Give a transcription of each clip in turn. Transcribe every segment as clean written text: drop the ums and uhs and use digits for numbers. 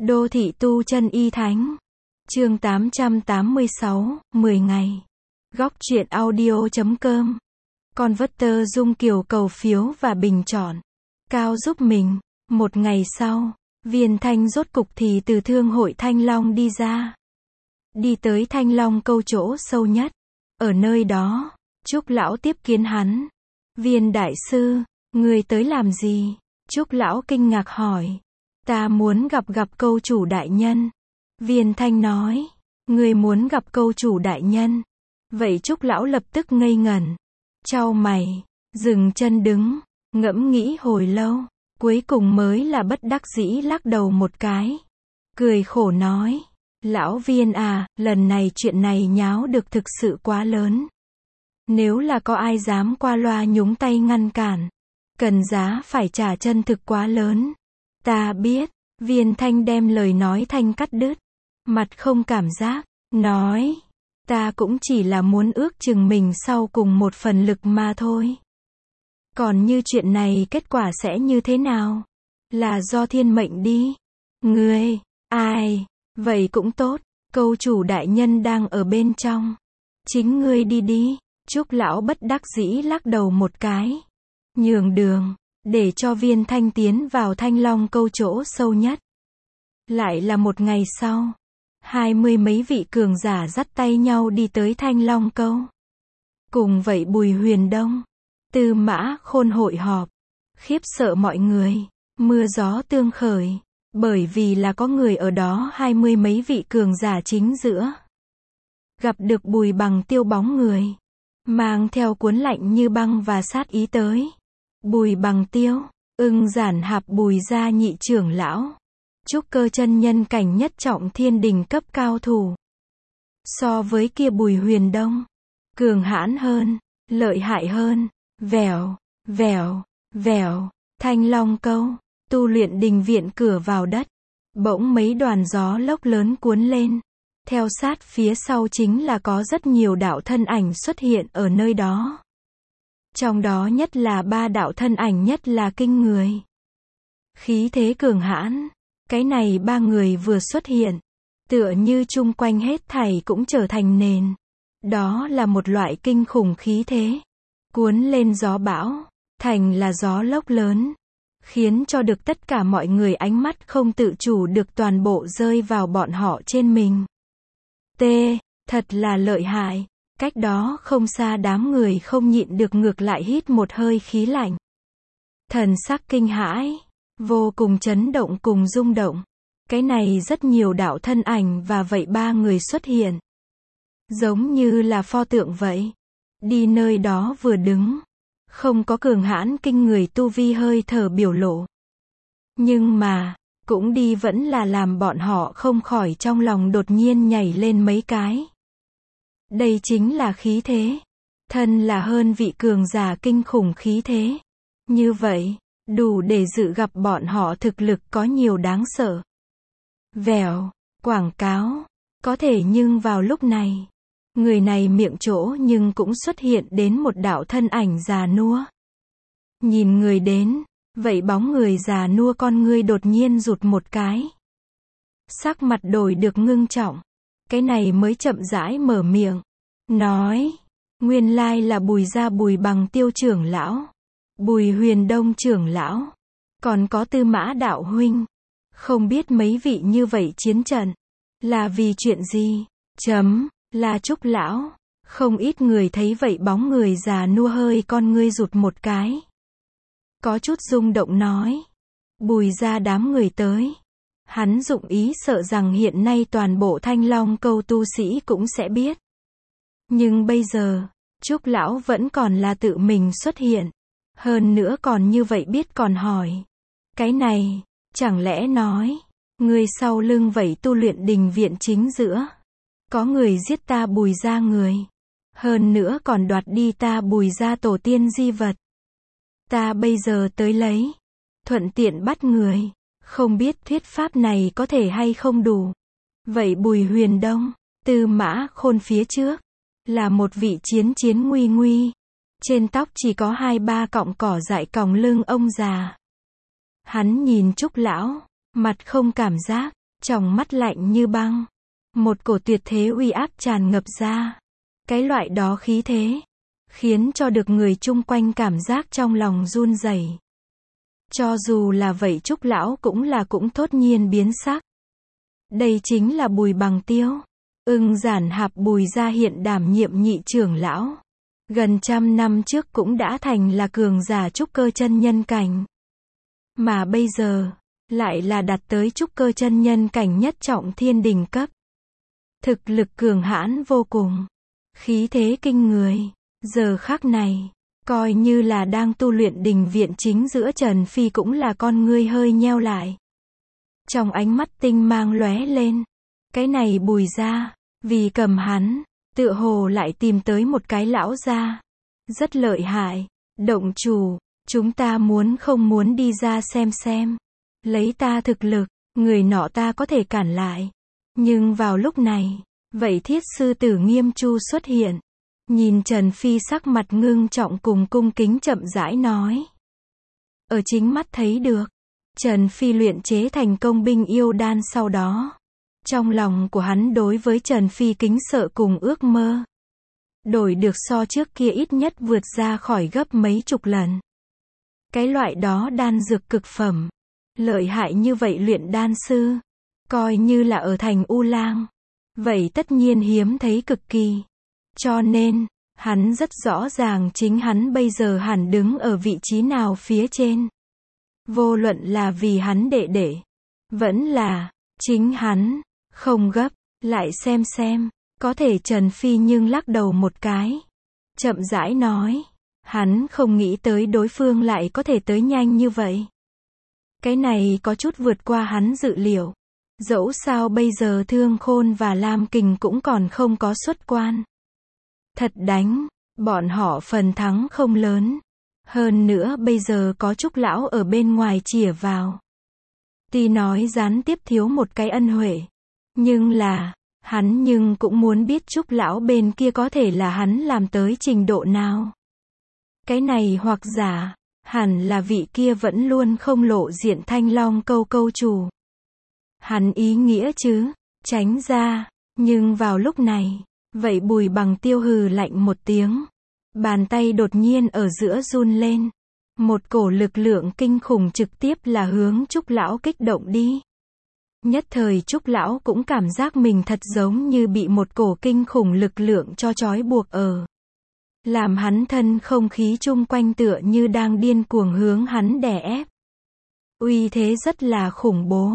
Đô thị tu chân y thánh. Chương 886, 10 ngày. Góc truyện audio.com. Converter Dung Kiều cầu phiếu và bình chọn. Cao giúp mình. Một ngày sau, Viên Thanh rốt cục thì từ thương hội Thanh Long đi ra. Đi tới Thanh Long câu chỗ sâu nhất. Ở nơi đó, Trúc Lão tiếp kiến hắn. Viên đại sư, người tới làm gì? Trúc Lão kinh ngạc hỏi. Ta muốn gặp câu chủ đại nhân. Viên Thanh nói. Người muốn gặp câu chủ đại nhân. Vậy Trúc Lão lập tức ngây ngẩn. Chau mày, dừng chân đứng, ngẫm nghĩ hồi lâu. Cuối cùng mới là bất đắc dĩ lắc đầu một cái. Cười khổ nói. Lão Viên à, lần này chuyện này nháo được thực sự quá lớn. Nếu là có ai dám qua loa nhúng tay ngăn cản, cần giá phải trả chân thực quá lớn. Ta biết. Viên Thanh đem lời nói thanh cắt đứt. Mặt không cảm giác, nói. Ta cũng chỉ là muốn ước chừng mình sau cùng một phần lực mà thôi. Còn như chuyện này kết quả sẽ như thế nào? Là do thiên mệnh đi. Ngươi, ai? Vậy cũng tốt, câu chủ đại nhân đang ở bên trong. Chính ngươi đi đi. Trúc Lão bất đắc dĩ lắc đầu một cái. Nhường đường, để cho Viên Thanh tiến vào Thanh Long câu chỗ sâu nhất. Lại là một ngày sau. 20 mấy vị cường giả dắt tay nhau đi tới Thanh Long câu. Cùng vậy Bùi Huyền Đông, Tư Mã Khôn hội họp. Khiếp sợ mọi người, mưa gió tương khởi. Bởi vì là có người ở đó 20 mấy vị cường giả chính giữa. Gặp được Bùi Bằng Tiêu bóng người. Mang theo cuốn lạnh như băng và sát ý tới. Bùi Bằng Tiêu, Ưng Giản Hạp Bùi gia nhị trưởng lão. Trúc cơ chân nhân cảnh nhất trọng thiên đình cấp cao thủ. So với kia Bùi Huyền Đông, cường hãn hơn, lợi hại hơn. Vèo, vèo, vèo, Thanh Long câu, tu luyện đình viện cửa vào đất. Bỗng mấy đoàn gió lốc lớn cuốn lên. Theo sát phía sau chính là có rất nhiều đạo thân ảnh xuất hiện ở nơi đó. Trong đó nhất là 3 đạo thân ảnh nhất là kinh người. Khí thế cường hãn. Cái này 3 người vừa xuất hiện. Tựa như chung quanh hết thảy cũng trở thành nền. Đó là một loại kinh khủng khí thế. Cuốn lên gió bão. Thành là gió lốc lớn. Khiến cho được tất cả mọi người ánh mắt không tự chủ được toàn bộ rơi vào bọn họ trên mình. Thật là lợi hại. Cách đó không xa đám người không nhịn được ngược lại hít một hơi khí lạnh. Thần sắc kinh hãi. Vô cùng chấn động cùng rung động. Cái này rất nhiều đạo thân ảnh và vậy 3 người xuất hiện. Giống như là pho tượng vậy. Đi nơi đó vừa đứng. Không có cường hãn kinh người tu vi hơi thở biểu lộ. Nhưng mà, cũng đi vẫn là làm bọn họ không khỏi trong lòng đột nhiên nhảy lên mấy cái. Đây chính là khí thế. Thân là hơn vị cường giả kinh khủng khí thế. Như vậy, đủ để dự gặp bọn họ thực lực có nhiều đáng sợ. Vèo, quảng cáo. Có thể nhưng vào lúc này, người này miệng chỗ nhưng cũng xuất hiện đến một đạo thân ảnh già nua. Nhìn người đến, vậy bóng người già nua con ngươi đột nhiên rụt một cái. Sắc mặt đổi được ngưng trọng. Cái này mới chậm rãi mở miệng. Nói, nguyên lai là Bùi gia Bùi Bằng Tiêu trưởng lão. Bùi Huyền Đông trưởng lão. Còn có Tư Mã đạo huynh. Không biết mấy vị như vậy chiến trận. Là vì chuyện gì? Là Trúc lão. Không ít người thấy vậy bóng người già nua hơi con ngươi rụt một cái. Có chút rung động nói. Bùi ra đám người tới. Hắn dụng ý sợ rằng hiện nay toàn bộ Thanh Long câu tu sĩ cũng sẽ biết. Nhưng bây giờ, Trúc lão vẫn còn là tự mình xuất hiện. Hơn nữa còn như vậy biết còn hỏi. Cái này, chẳng lẽ nói, người sau lưng vậy tu luyện đình viện chính giữa. Có người giết ta Bùi ra người. Hơn nữa còn đoạt đi ta Bùi ra tổ tiên di vật. Ta bây giờ tới lấy. Thuận tiện bắt người. Không biết thuyết pháp này có thể hay không đủ. Vậy Bùi Huyền Đông, Tư Mã Khôn phía trước. Là một vị chiến nguy nguy. Trên tóc chỉ có 2-3 cọng cỏ dại còng lưng ông già. Hắn nhìn Trúc lão. Mặt không cảm giác. Tròng mắt lạnh như băng. Một cổ tuyệt thế uy áp tràn ngập ra. Cái loại đó khí thế, khiến cho được người chung quanh cảm giác trong lòng run rẩy. Cho dù là vậy Trúc lão cũng thốt nhiên biến sắc. Đây chính là Bùi Bằng Tiêu. Ưng Giản Hạp Bùi gia hiện đảm nhiệm nhị trưởng lão. Gần 100 năm trước cũng đã thành là cường giả trúc cơ chân nhân cảnh. Mà bây giờ, lại là đạt tới trúc cơ chân nhân cảnh nhất trọng thiên đỉnh cấp. Thực lực cường hãn vô cùng. Khí thế kinh người. Giờ khắc này, coi như là đang tu luyện đình viện chính giữa Trần Phi cũng là con ngươi hơi nheo lại. Trong ánh mắt tinh mang lóe lên. Cái này Bùi gia, vì cầm hắn, tựa hồ lại tìm tới một cái lão gia. Rất lợi hại. Động chủ, chúng ta muốn không muốn đi ra xem. Lấy ta thực lực, người nọ ta có thể cản lại. Nhưng vào lúc này, vậy Thiết sư tử Nghiêm Chu xuất hiện. Nhìn Trần Phi sắc mặt ngưng trọng cùng cung kính chậm rãi nói. Ở chính mắt thấy được, Trần Phi luyện chế thành công binh yêu đan sau đó. Trong lòng của hắn đối với Trần Phi kính sợ cùng ước mơ. Đổi được so trước kia ít nhất vượt ra khỏi gấp mấy chục lần. Cái loại đó đan dược cực phẩm. Lợi hại như vậy luyện đan sư. Coi như là ở thành U Lang. Vậy tất nhiên hiếm thấy cực kỳ. Cho nên, hắn rất rõ ràng chính hắn bây giờ hẳn đứng ở vị trí nào phía trên. Vô luận là vì hắn đệ đệ. Vẫn là, chính hắn, không gấp, lại xem. Có thể Trần Phi nhưng lắc đầu một cái. Chậm rãi nói. Hắn không nghĩ tới đối phương lại có thể tới nhanh như vậy. Cái này có chút vượt qua hắn dự liệu. Dẫu sao bây giờ Thương Khôn và Lam Kình cũng còn không có xuất quan. Thật đánh, bọn họ phần thắng không lớn. Hơn nữa bây giờ có Trúc lão ở bên ngoài chìa vào. Tuy nói gián tiếp thiếu một cái ân huệ. Nhưng là, hắn nhưng cũng muốn biết Trúc lão bên kia có thể là hắn làm tới trình độ nào. Cái này hoặc giả, hẳn là vị kia vẫn luôn không lộ diện Thanh Long câu chủ. Hắn ý nghĩa chứ, tránh ra, nhưng vào lúc này, vậy Bùi Bằng Tiêu hừ lạnh một tiếng. Bàn tay đột nhiên ở giữa run lên. Một cổ lực lượng kinh khủng trực tiếp là hướng Trúc lão kích động đi. Nhất thời Trúc lão cũng cảm giác mình thật giống như bị một cổ kinh khủng lực lượng cho trói buộc ở. Làm hắn thân không khí chung quanh tựa như đang điên cuồng hướng hắn đè ép. Uy thế rất là khủng bố.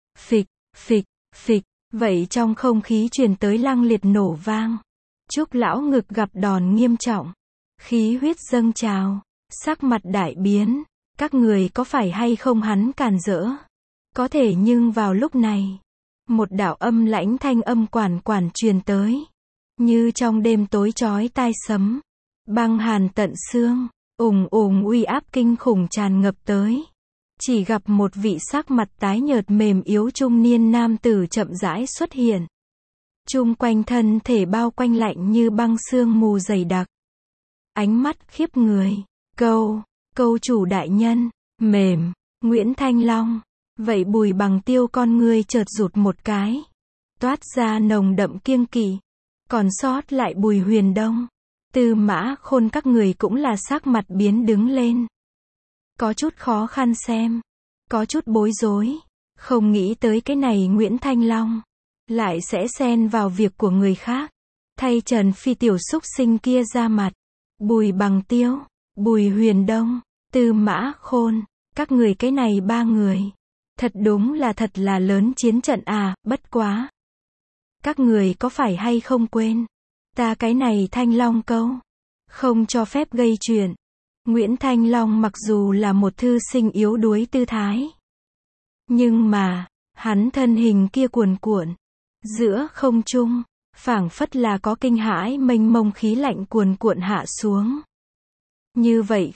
Phịch, vậy trong không khí truyền tới lăng liệt nổ vang. Trúc lão ngực gặp đòn nghiêm trọng. Khí huyết dâng trào, sắc mặt đại biến. Các người có phải hay không hắn càn rỡ? Có thể nhưng vào lúc này, một đạo âm lãnh thanh âm quản truyền tới. Như trong đêm tối chói tai sấm. Băng hàn tận xương, ùng uy áp kinh khủng tràn ngập tới. Chỉ gặp một vị sắc mặt tái nhợt mềm yếu trung niên nam tử chậm rãi xuất hiện. Chung quanh thân thể bao quanh lạnh như băng sương mù dày đặc. Ánh mắt khiếp người. Câu chủ đại nhân, mềm, Nguyễn Thanh Long. Vậy Bùi Bằng Tiêu con ngươi chợt rụt một cái. Toát ra nồng đậm kiêng kỵ. Còn sót lại Bùi Huyền Đông. Tư Mã Khôn các người cũng là sắc mặt biến đứng lên. Có chút khó khăn xem. Có chút bối rối. Không nghĩ tới cái này Nguyễn Thanh Long. Lại sẽ xen vào việc của người khác. Thay Trần Phi tiểu xúc sinh kia ra mặt. Bùi Bằng Tiêu, Bùi Huyền Đông, Tư Mã Khôn. Các người cái này ba người. Thật là lớn chiến trận à, bất quá. Các người có phải hay không quên. Ta cái này Thanh Long câu. Không cho phép gây chuyện. Nguyễn Thanh Long mặc dù là một thư sinh yếu đuối tư thái. Nhưng mà, hắn thân hình kia cuồn cuộn. Giữa không trung, phảng phất là có kinh hãi mênh mông khí lạnh cuồn cuộn hạ xuống. Như vậy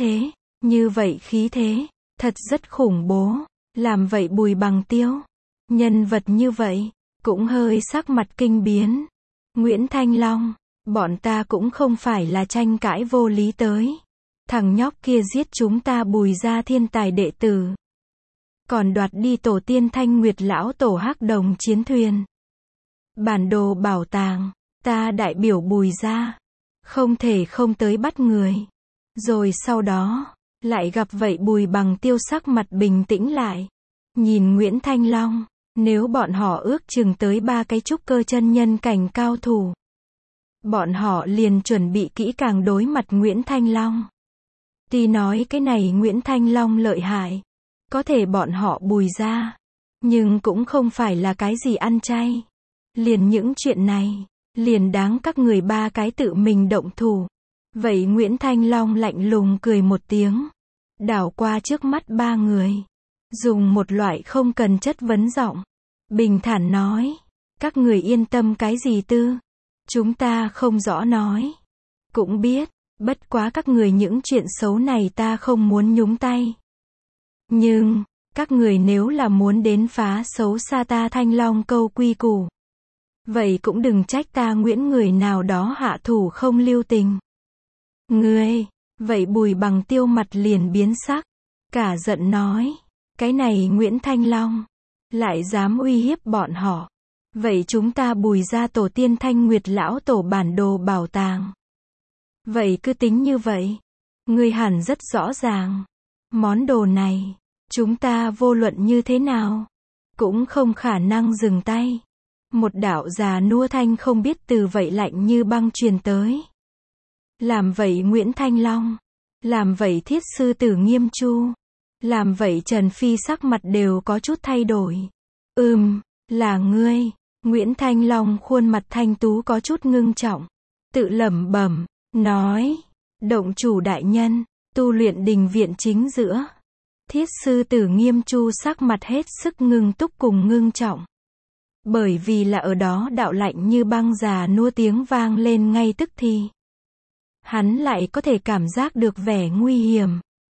khí thế, thật rất khủng bố. Làm vậy Bùi Bằng Tiêu. Nhân vật như vậy, cũng hơi sắc mặt kinh biến. Nguyễn Thanh Long, bọn ta cũng không phải là tranh cãi vô lý tới. Thằng nhóc kia giết chúng ta Bùi gia thiên tài đệ tử. còn đoạt đi tổ tiên Thanh Nguyệt lão tổ hắc đồng chiến thuyền. Bản đồ bảo tàng, ta đại biểu Bùi gia, không thể không tới bắt người. Rồi sau đó, lại gặp vậy Bùi Bằng Tiêu sắc mặt bình tĩnh lại. Nhìn Nguyễn Thanh Long, nếu bọn họ ước chừng tới 3 cái trúc cơ chân nhân cảnh cao thủ, bọn họ liền chuẩn bị kỹ càng đối mặt Nguyễn Thanh Long. Tuy nói cái này Nguyễn Thanh Long lợi hại, có thể bọn họ Bùi gia, nhưng cũng không phải là cái gì ăn chay. Liền những chuyện này, liền đáng các người 3 cái tự mình động thủ. Vậy Nguyễn Thanh Long lạnh lùng cười một tiếng, đảo qua trước mắt 3 người, dùng một loại không cần chất vấn giọng, bình thản nói, các người yên tâm cái gì tư, chúng ta không rõ nói, cũng biết, bất quá các người những chuyện xấu này ta không muốn nhúng tay. Nhưng, các người nếu là muốn đến phá xấu xa ta Thanh Long câu quy củ, vậy cũng đừng trách ta Nguyễn người nào đó hạ thủ không lưu tình. Ngươi, vậy Bùi Bằng Tiêu mặt liền biến sắc, cả giận nói, cái này Nguyễn Thanh Long, lại dám uy hiếp bọn họ. Vậy chúng ta Bùi gia tổ tiên Thanh Nguyệt lão tổ bản đồ bảo tàng. Vậy cứ tính như vậy, ngươi hẳn rất rõ ràng, món đồ này, chúng ta vô luận như thế nào, cũng không khả năng dừng tay. Một đạo già nua thanh không biết từ vậy lạnh như băng truyền tới. Làm vậy Nguyễn Thanh Long, làm vậy Thiết sư tử Nghiêm Chu, làm vậy Trần Phi sắc mặt đều có chút thay đổi. Là ngươi. Nguyễn Thanh Long khuôn mặt thanh tú có chút ngưng trọng, tự lẩm bẩm, nói, động chủ đại nhân, tu luyện đình viện chính giữa. Thiết sư tử Nghiêm Chu sắc mặt hết sức ngưng túc cùng ngưng trọng. Bởi vì là ở đó đạo lạnh như băng già nua tiếng vang lên ngay tức thì. Hắn lại có thể cảm giác được vẻ nguy hiểm.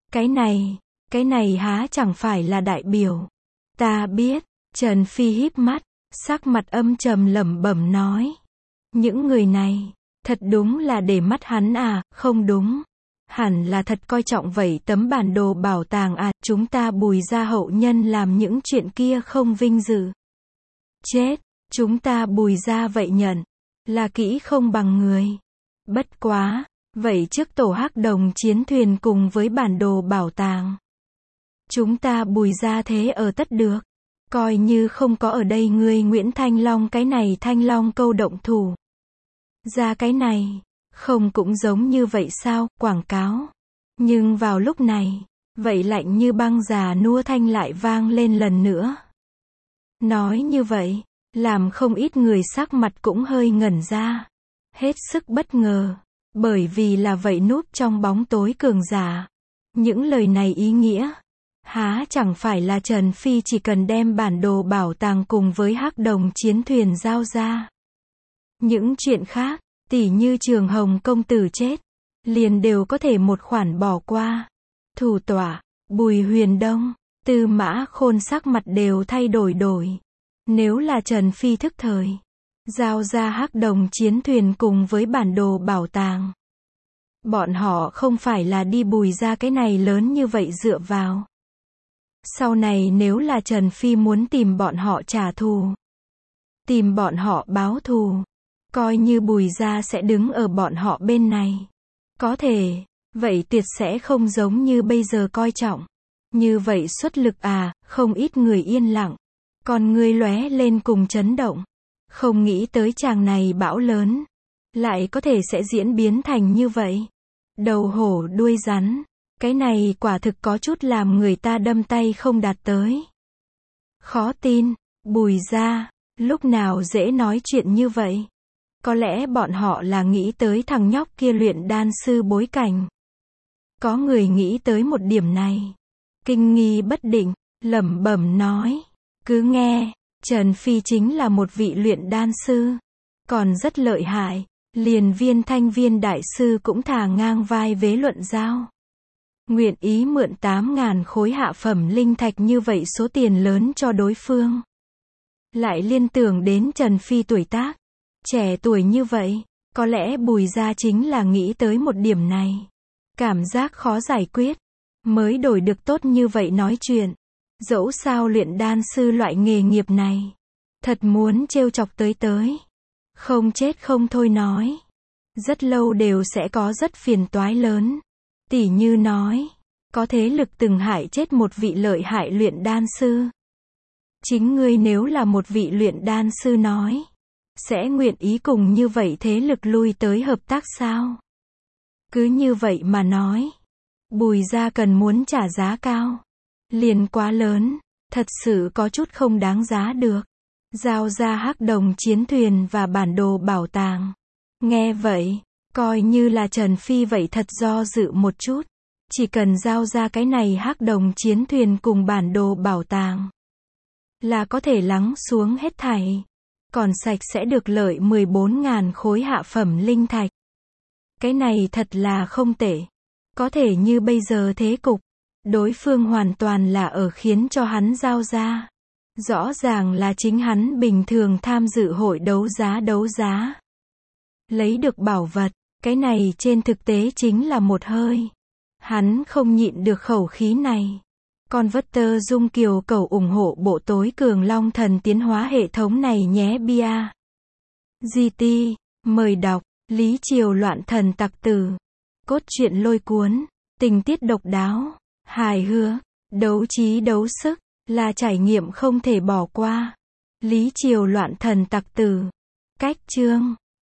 Cái này há chẳng phải là đại biểu. Ta biết, Trần Phi híp mắt, sắc mặt âm trầm lẩm bẩm nói. Những người này, thật đúng là để mắt hắn à, không đúng. Hẳn là thật coi trọng vậy tấm bản đồ bảo tàng à, chúng ta Bùi gia hậu nhân làm những chuyện kia không vinh dự. Chết, chúng ta Bùi gia vậy nhận, là kỹ không bằng người. Bất quá, vậy trước tổ hắc đồng chiến thuyền cùng với bản đồ bảo tàng, chúng ta Bùi gia thế ở tất được. Coi như không có ở đây ngươi Nguyễn Thanh Long cái này Thanh Long câu động thủ. Ra cái này, không cũng giống như vậy sao, quảng cáo. Nhưng vào lúc này, vậy lạnh như băng già nua thanh lại vang lên lần nữa. Nói như vậy, làm không ít người sắc mặt cũng hơi ngẩn ra. Hết sức bất ngờ, bởi vì là vậy núp trong bóng tối cường giả. Những lời này ý nghĩa, há chẳng phải là Trần Phi chỉ cần đem bản đồ bảo tàng cùng với hắc đồng chiến thuyền giao ra. Những chuyện khác, tỉ như Trường Hồng công tử chết, liền đều có thể một khoản bỏ qua. Thủ tọa, Bùi Huyền Đông, Tư Mã Khôn sắc mặt đều thay đổi. Nếu là Trần Phi thức thời, giao ra hắc đồng chiến thuyền cùng với bản đồ bảo tàng, bọn họ không phải là đi Bùi ra cái này lớn như vậy dựa vào. Sau này nếu là Trần Phi muốn tìm bọn họ trả thù, tìm bọn họ báo thù, coi như Bùi gia sẽ đứng ở bọn họ bên này. Có thể, vậy tuyệt sẽ không giống như bây giờ coi trọng. Như vậy xuất lực à, không ít người yên lặng. Còn người lóe lên cùng chấn động. Không nghĩ tới chàng này bão lớn, lại có thể sẽ diễn biến thành như vậy. Đầu hổ đuôi rắn. Cái này quả thực có chút làm người ta đâm tay không đạt tới. Khó tin, Bùi gia, lúc nào dễ nói chuyện như vậy. Có lẽ bọn họ là nghĩ tới thằng nhóc kia luyện đan sư bối cảnh. Có người nghĩ tới một điểm này. Kinh nghi bất định, lẩm bẩm nói. Cứ nghe, Trần Phi chính là một vị luyện đan sư. Còn rất lợi hại, liền Viên Thanh Viên đại sư cũng thà ngang vai vế luận giao. Nguyện ý mượn 8.000 khối hạ phẩm linh thạch như vậy số tiền lớn cho đối phương. Lại liên tưởng đến Trần Phi tuổi tác, trẻ tuổi như vậy, có lẽ Bùi gia chính là nghĩ tới một điểm này. Cảm giác khó giải quyết, mới đổi được tốt như vậy nói chuyện. Dẫu sao luyện đan sư loại nghề nghiệp này, thật muốn trêu chọc tới. Không chết không thôi nói. Rất lâu đều sẽ có rất phiền toái lớn. Tỉ như nói, có thế lực từng hại chết một vị lợi hại luyện đan sư. Chính ngươi nếu là một vị luyện đan sư nói, sẽ nguyện ý cùng như vậy thế lực lui tới hợp tác sao? Cứ như vậy mà nói, Bùi gia cần muốn trả giá cao, liền quá lớn, thật sự có chút không đáng giá được. Giao ra hắc đồng chiến thuyền và bản đồ bảo tàng. Nghe vậy, coi như là Trần Phi vậy thật do dự một chút. Chỉ cần giao ra cái này hắc đồng chiến thuyền cùng bản đồ bảo tàng, là có thể lắng xuống hết thảy. Còn sạch sẽ được lợi 14.000 khối hạ phẩm linh thạch. Cái này thật là không tệ. Có thể như bây giờ thế cục, đối phương hoàn toàn là ở khiến cho hắn giao ra. Rõ ràng là chính hắn bình thường tham dự hội đấu giá. Lấy được bảo vật, cái này trên thực tế chính là một hơi. Hắn không nhịn được khẩu khí này. Converter Dung Kiều cầu ủng hộ bộ tối cường long thần tiến hóa hệ thống này nhé bia. GT, mời đọc, Lý Triều loạn thần tặc tử. Cốt truyện lôi cuốn, tình tiết độc đáo, hài hước, đấu trí đấu sức, là trải nghiệm không thể bỏ qua. Lý Triều loạn thần tặc tử. Cách chương